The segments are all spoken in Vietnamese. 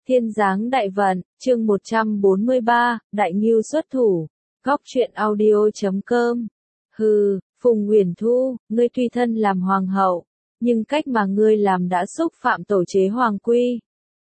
Thiên giáng đại vận, chương 143, Đại Ngưu xuất thủ. Góc truyện audio.com. Hừ, Phùng Uyển Thu, ngươi tuy thân làm hoàng hậu, nhưng cách mà ngươi làm đã xúc phạm tổ chế hoàng quy.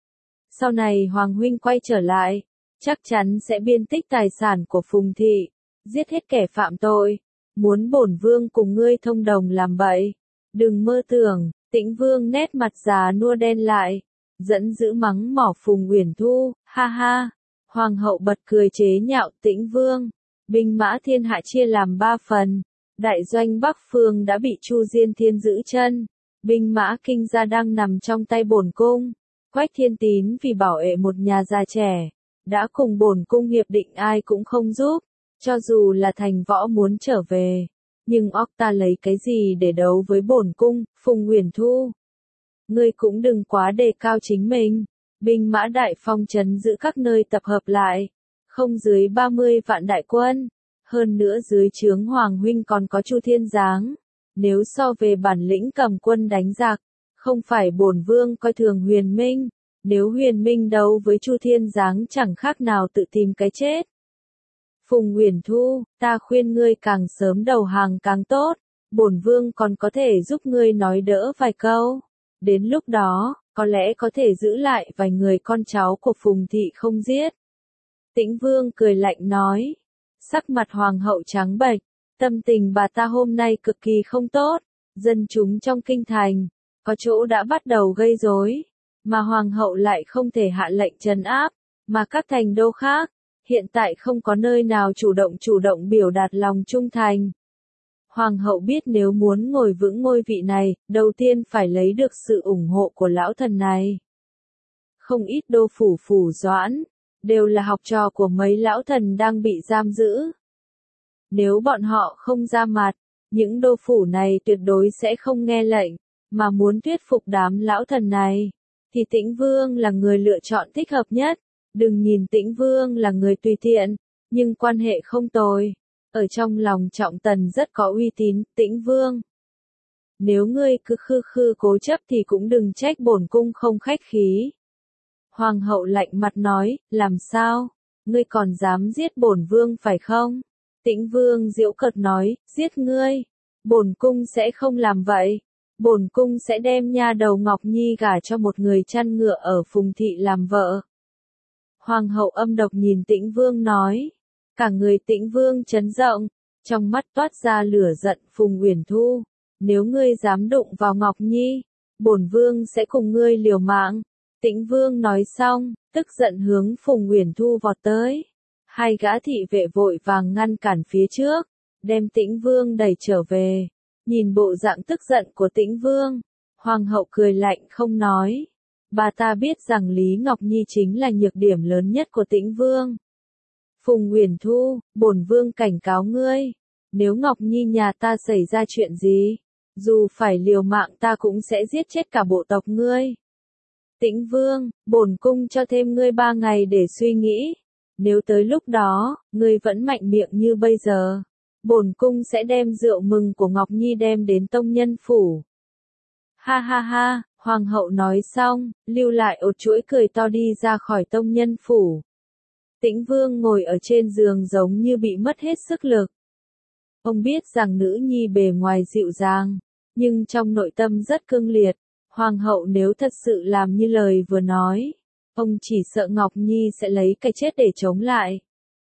Sau này hoàng huynh quay trở lại, chắc chắn sẽ biên tích tài sản của Phùng thị, giết hết kẻ phạm tội. Muốn bổn vương cùng ngươi thông đồng làm bậy, đừng mơ tưởng. Tĩnh Vương nét mặt già nua đen lại, giận dữ mắng mỏ Phùng Uyển Thu, ha ha. Hoàng hậu bật cười chế nhạo Tĩnh Vương. Binh mã thiên hạ chia làm 3 phần. Đại doanh Bắc Phương đã bị Chu Diên Thiên giữ chân. Binh mã Kinh gia đang nằm trong tay bổn cung. Quách Thiên Tín vì bảo vệ một nhà già trẻ, đã cùng bổn cung hiệp định ai cũng không giúp. Cho dù là Thành Võ muốn trở về, nhưng óc ta lấy cái gì để đấu với bổn cung, Phùng Uyển Thu. Ngươi cũng đừng quá đề cao chính mình. Binh mã Đại Phong trấn giữ các nơi tập hợp lại, không dưới 30 vạn đại quân. Hơn nữa dưới trướng Hoàng huynh còn có Chu Thiên Giáng. Nếu so về bản lĩnh cầm quân đánh giặc, không phải bổn vương coi thường Huyền Minh. Nếu Huyền Minh đấu với Chu Thiên Giáng chẳng khác nào tự tìm cái chết. Phùng Uyển Thu, ta khuyên ngươi càng sớm đầu hàng càng tốt, bổn vương còn có thể giúp ngươi nói đỡ vài câu. Đến lúc đó, có lẽ có thể giữ lại vài người con cháu của Phùng thị không giết. Tĩnh Vương cười lạnh nói, sắc mặt hoàng hậu trắng bệch, tâm tình bà ta hôm nay cực kỳ không tốt. Dân chúng trong kinh thành, có chỗ đã bắt đầu gây rối, mà hoàng hậu lại không thể hạ lệnh trấn áp, mà các thành đô khác, hiện tại không có nơi nào chủ động biểu đạt lòng trung thành. Hoàng hậu biết nếu muốn ngồi vững ngôi vị này, đầu tiên phải lấy được sự ủng hộ của lão thần này. Không ít đô phủ doãn, đều là học trò của mấy lão thần đang bị giam giữ. Nếu bọn họ không ra mặt, những đô phủ này tuyệt đối sẽ không nghe lệnh, mà muốn thuyết phục đám lão thần này, thì Tĩnh Vương là người lựa chọn thích hợp nhất. Đừng nhìn Tĩnh Vương là người tùy tiện, nhưng quan hệ không tồi. Ở trong lòng Trọng Tần rất có uy tín, Tĩnh Vương. Nếu ngươi cứ khư cố chấp thì cũng đừng trách bổn cung không khách khí. Hoàng hậu lạnh mặt nói, làm sao? Ngươi còn dám giết bổn vương phải không? Tĩnh Vương giễu cợt nói, giết ngươi. Bổn cung sẽ không làm vậy. Bổn cung sẽ đem nha đầu Ngọc Nhi gả cho một người chăn ngựa ở Phùng thị làm vợ. Hoàng hậu âm độc nhìn Tĩnh Vương nói. Cả người Tĩnh Vương chấn động, trong mắt toát ra lửa giận. Phùng Uyển Thu, nếu ngươi dám đụng vào Ngọc Nhi, bổn vương sẽ cùng ngươi liều mạng. Tĩnh Vương nói xong, tức giận hướng Phùng Uyển Thu vọt tới. Hai gã thị vệ vội vàng ngăn cản phía trước, đem Tĩnh Vương đẩy trở về. Nhìn bộ dạng tức giận của Tĩnh Vương, hoàng hậu cười lạnh không nói. Bà ta biết rằng Lý Ngọc Nhi chính là nhược điểm lớn nhất của Tĩnh Vương. Phùng Uyển Thu, bổn vương cảnh cáo ngươi, nếu Ngọc Nhi nhà ta xảy ra chuyện gì, dù phải liều mạng ta cũng sẽ giết chết cả bộ tộc ngươi. Tĩnh Vương, bổn cung cho thêm ngươi 3 ngày để suy nghĩ. Nếu tới lúc đó, ngươi vẫn mạnh miệng như bây giờ, bổn cung sẽ đem rượu mừng của Ngọc Nhi đem đến tông nhân phủ. Ha ha ha. Hoàng hậu nói xong, lưu lại một chuỗi cười to đi ra khỏi tông nhân phủ. Tĩnh Vương ngồi ở trên giường giống như bị mất hết sức lực. Ông biết rằng nữ nhi bề ngoài dịu dàng, nhưng trong nội tâm rất cương liệt. Hoàng hậu nếu thật sự làm như lời vừa nói, ông chỉ sợ Ngọc Nhi sẽ lấy cái chết để chống lại.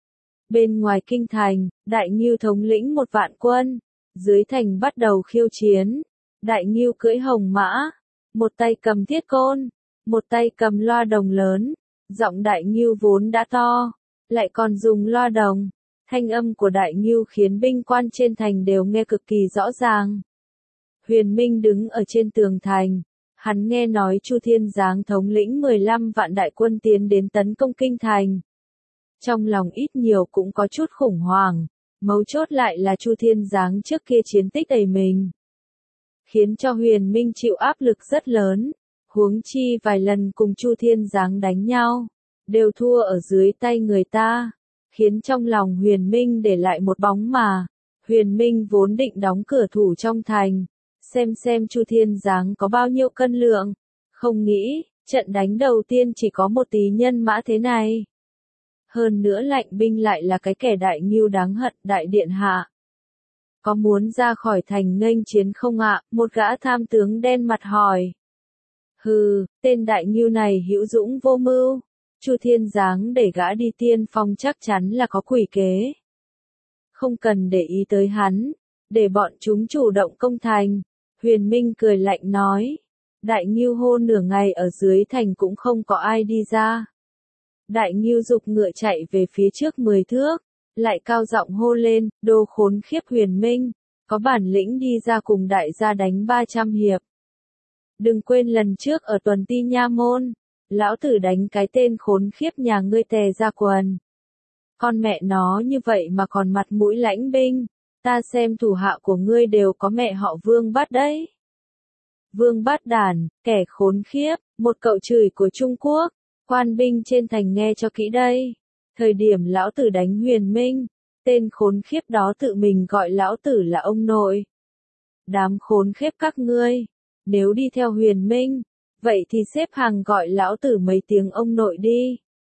Bên ngoài kinh thành, Đại Ngưu thống lĩnh 1 vạn quân, dưới thành bắt đầu khiêu chiến. Đại Ngưu cưỡi hồng mã, một tay cầm thiết côn, một tay cầm loa đồng lớn. Giọng Đại Ngưu vốn đã to, lại còn dùng loa đồng. Thanh âm của Đại Ngưu khiến binh quan trên thành đều nghe cực kỳ rõ ràng. Huyền Minh đứng ở trên tường thành, hắn nghe nói Chu Thiên Giáng thống lĩnh 15 vạn đại quân tiến đến tấn công kinh thành. Trong lòng ít nhiều cũng có chút khủng hoảng, mấu chốt lại là Chu Thiên Giáng trước kia chiến tích đầy mình, khiến cho Huyền Minh chịu áp lực rất lớn. Huống chi vài lần cùng Chu Thiên Giáng đánh nhau, đều thua ở dưới tay người ta, khiến trong lòng Huyền Minh để lại một bóng mà. Huyền Minh vốn định đóng cửa thủ trong thành, xem Chu Thiên Giáng có bao nhiêu cân lượng, không nghĩ, Trận đánh đầu tiên chỉ có một tí nhân mã thế này. Hơn nữa Lạnh binh lại là cái kẻ đại nghưu đáng hận, đại điện hạ. Có muốn ra khỏi thành nghênh chiến không ạ? Một gã tham tướng đen mặt hỏi. Hừ, tên đại nghưu này hữu dũng vô mưu. Chu Thiên Giáng để gã đi tiên phong chắc chắn là có quỷ kế. Không cần để ý tới hắn, để bọn chúng chủ động công thành. Huyền Minh cười lạnh nói. Đại nghưu hô nửa ngày ở dưới thành cũng không có ai đi ra. Đại nghưu giục ngựa chạy về phía trước 10 thước, lại cao giọng hô lên, đồ khốn khiếp Huyền Minh, có bản lĩnh đi ra cùng đại gia đánh 300 hiệp. Đừng quên lần trước ở Tuần Ti Nha Môn, lão tử đánh cái tên khốn khiếp nhà ngươi tè ra quần. Con mẹ nó như vậy mà còn mặt mũi lãnh binh, ta xem thủ hạ của ngươi đều có mẹ họ Vương Bát đấy. Vương Bát Đản, kẻ khốn khiếp, một cậu chửi của Trung Quốc, quan binh trên thành nghe cho kỹ đây. Thời điểm lão tử đánh Huyền Minh, tên khốn khiếp đó tự mình gọi lão tử là ông nội. Đám khốn khiếp các ngươi, nếu đi theo Huyền Minh, vậy thì xếp hàng gọi lão tử mấy tiếng ông nội đi.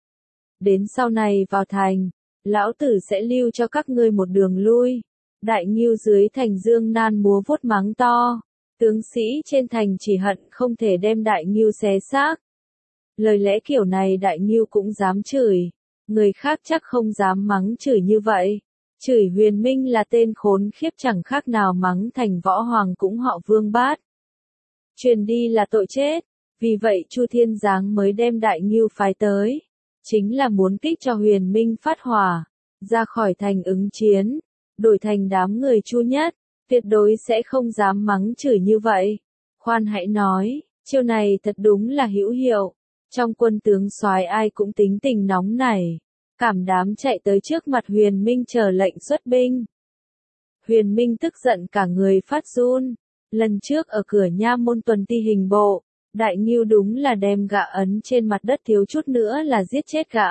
Đến sau này vào thành, lão tử sẽ lưu cho các ngươi một đường lui. Đại nghưu dưới thành dương nan múa vuốt mắng to. Tướng sĩ trên thành chỉ hận không thể đem đại nghưu xé xác. Lời lẽ kiểu này đại nghưu cũng dám chửi. Người khác chắc không dám mắng chửi như vậy. Chửi Huyền Minh là tên khốn khiếp chẳng khác nào mắng thành võ hoàng cũng họ Vương Bát. Truyền đi là tội chết. Vì vậy Chu Thiên Giáng mới đem đại nghưu phái tới. Chính là muốn kích cho Huyền Minh phát hỏa. Ra khỏi thành ứng chiến. Đổi thành đám người Chu nhất. Tuyệt đối sẽ không dám mắng chửi như vậy. Khoan hãy nói, chiêu này thật đúng là hữu hiệu. Trong quân tướng soái ai cũng tính tình nóng nảy. Cảm đám chạy tới trước mặt Huyền Minh chờ lệnh xuất binh. Huyền Minh tức giận cả người phát run. Lần trước ở cửa nha môn Tuần Ti hình bộ, đại nghưu đúng là đem gã ấn trên mặt đất thiếu chút nữa là giết chết gã.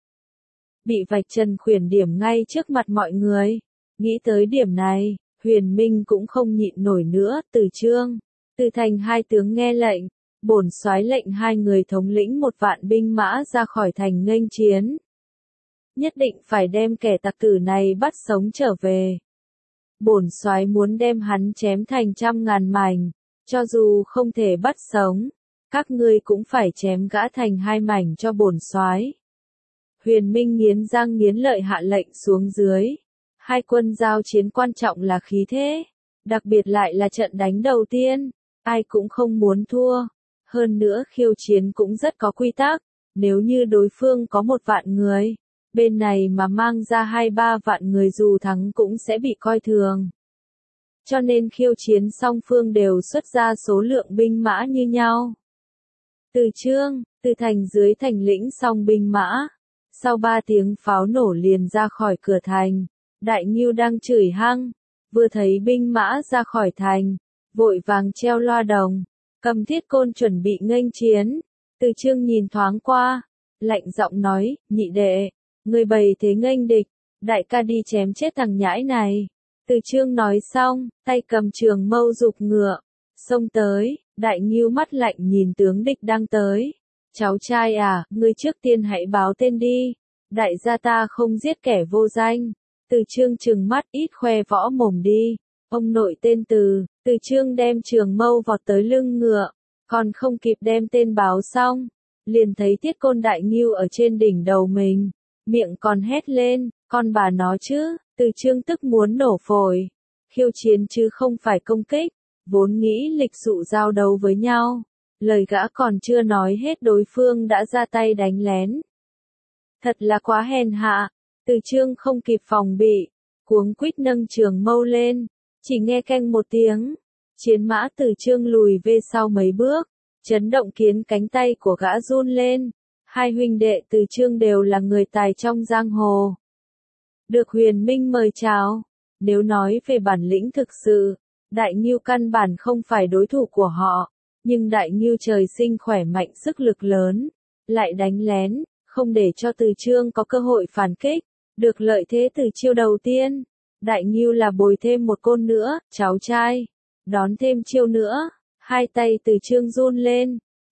Bị vạch trần khuyển điểm ngay trước mặt mọi người. Nghĩ tới điểm này, Huyền Minh cũng không nhịn nổi nữa. Từ Trương, Từ Thành hai tướng nghe lệnh, bổn soái lệnh hai người thống lĩnh 1.000 binh mã ra khỏi thành nghênh chiến. Nhất định phải đem kẻ tặc tử này bắt sống trở về. Bổn soái muốn đem hắn chém thành 100.000 mảnh, cho dù không thể bắt sống, các ngươi cũng phải chém gã thành 2 mảnh cho bổn soái. Huyền Minh nghiến răng nghiến lợi hạ lệnh xuống dưới. Hai quân giao chiến quan trọng là khí thế, đặc biệt lại là trận đánh đầu tiên, ai cũng không muốn thua. Hơn nữa khiêu chiến cũng rất có quy tắc, nếu như đối phương có 1.000 người, bên này mà mang ra 2-3 vạn người dù thắng cũng sẽ bị coi thường. Cho nên khiêu chiến song phương đều xuất ra số lượng binh mã như nhau. Từ Trương, Từ Thành dưới thành lĩnh xong binh mã, sau 3 tiếng pháo nổ liền ra khỏi cửa thành. Đại nghưu đang chửi hăng, vừa thấy binh mã ra khỏi thành, vội vàng treo loa đồng, cầm thiết côn chuẩn bị nghênh chiến. Từ Trương nhìn thoáng qua, lạnh giọng nói, nhị đệ, người bày thế nghênh địch, đại ca đi chém chết thằng nhãi này. Từ Trương nói xong, tay cầm trường mâu giục ngựa, xông tới. Đại nghưu mắt lạnh nhìn tướng địch đang tới. Cháu trai à, ngươi trước tiên hãy báo tên đi, đại gia ta không giết kẻ vô danh. Từ Trương trừng mắt ít khoe võ mồm đi. Ông nội tên Từ. Từ Trương đem trường mâu vọt tới lưng ngựa, còn không kịp đem tên báo xong, liền thấy thiết côn đại nghưu ở trên đỉnh đầu mình, miệng còn hét lên, con bà nó chứ. Từ Trương tức muốn nổ phổi. Khiêu chiến chứ không phải công kích, vốn nghĩ lịch dụ giao đấu với nhau. Lời gã còn chưa nói hết đối phương đã ra tay đánh lén. Thật là quá hèn hạ. Từ Trương không kịp phòng bị, cuống quýt nâng trường mâu lên, chỉ nghe keng một tiếng, chiến mã Từ Trương lùi về sau mấy bước, chấn động khiến cánh tay của gã run lên. Hai huynh đệ Từ Trương đều là người tài trong giang hồ, được Huyền Minh mời chào. Nếu nói về bản lĩnh thực sự, đại nghưu căn bản không phải đối thủ của họ, nhưng đại nghưu trời sinh khỏe mạnh sức lực lớn, lại đánh lén, không để cho Từ Trương có cơ hội phản kích. Được lợi thế từ chiêu đầu tiên, đại nghưu là bồi thêm một côn nữa, cháu trai, đón thêm chiêu nữa. Hai tay Từ Trương run lên,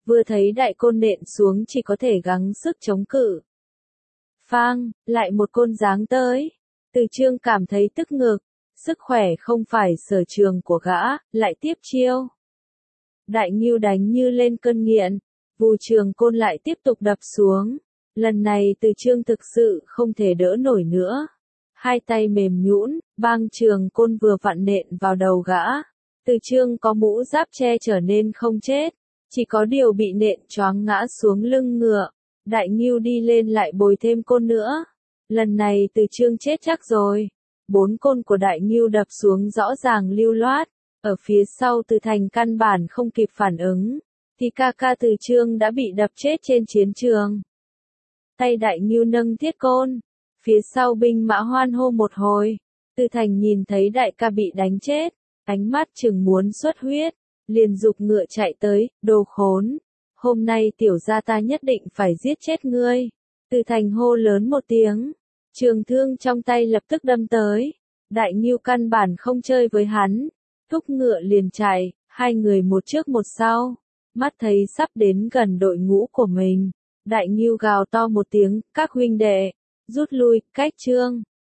vừa thấy đại côn nện xuống chỉ có thể gắng sức chống cự. Phang, lại một côn giáng tới. Từ Chương cảm thấy tức ngực, sức khỏe không phải sở trường của gã, lại tiếp chiêu. Đại Ngưu đánh như lên cơn nghiện, vù trường côn lại tiếp tục đập xuống. Lần này Từ Chương thực sự không thể đỡ nổi nữa. Hai tay mềm nhũn, bang trường côn vừa vặn nện vào đầu gã. Từ Chương có mũ giáp che trở nên không chết, chỉ có điều bị nện choáng ngã xuống lưng ngựa. Đại Ngưu đi lên lại bồi thêm côn nữa. Lần này Từ Chương chết chắc rồi. 4 côn của Đại Ngưu đập xuống rõ ràng lưu loát. Ở phía sau Từ Thành căn bản không kịp phản ứng, thì ca ca Từ Chương đã bị đập chết trên chiến trường. Tay Đại Ngưu nâng thiết côn, phía sau binh mã hoan hô một hồi. Từ Thành nhìn thấy đại ca bị đánh chết, ánh mắt chừng muốn xuất huyết, liền giục ngựa chạy tới, đồ khốn. Hôm nay tiểu gia ta nhất định phải giết chết ngươi. Từ Thành hô lớn một tiếng, trường thương trong tay lập tức đâm tới. Đại Ngưu căn bản không chơi với hắn, thúc ngựa liền chạy, hai người một trước một sau. Mắt thấy sắp đến gần đội ngũ của mình, Đại Ngưu gào to một tiếng, các huynh đệ, rút lui, cách Chương.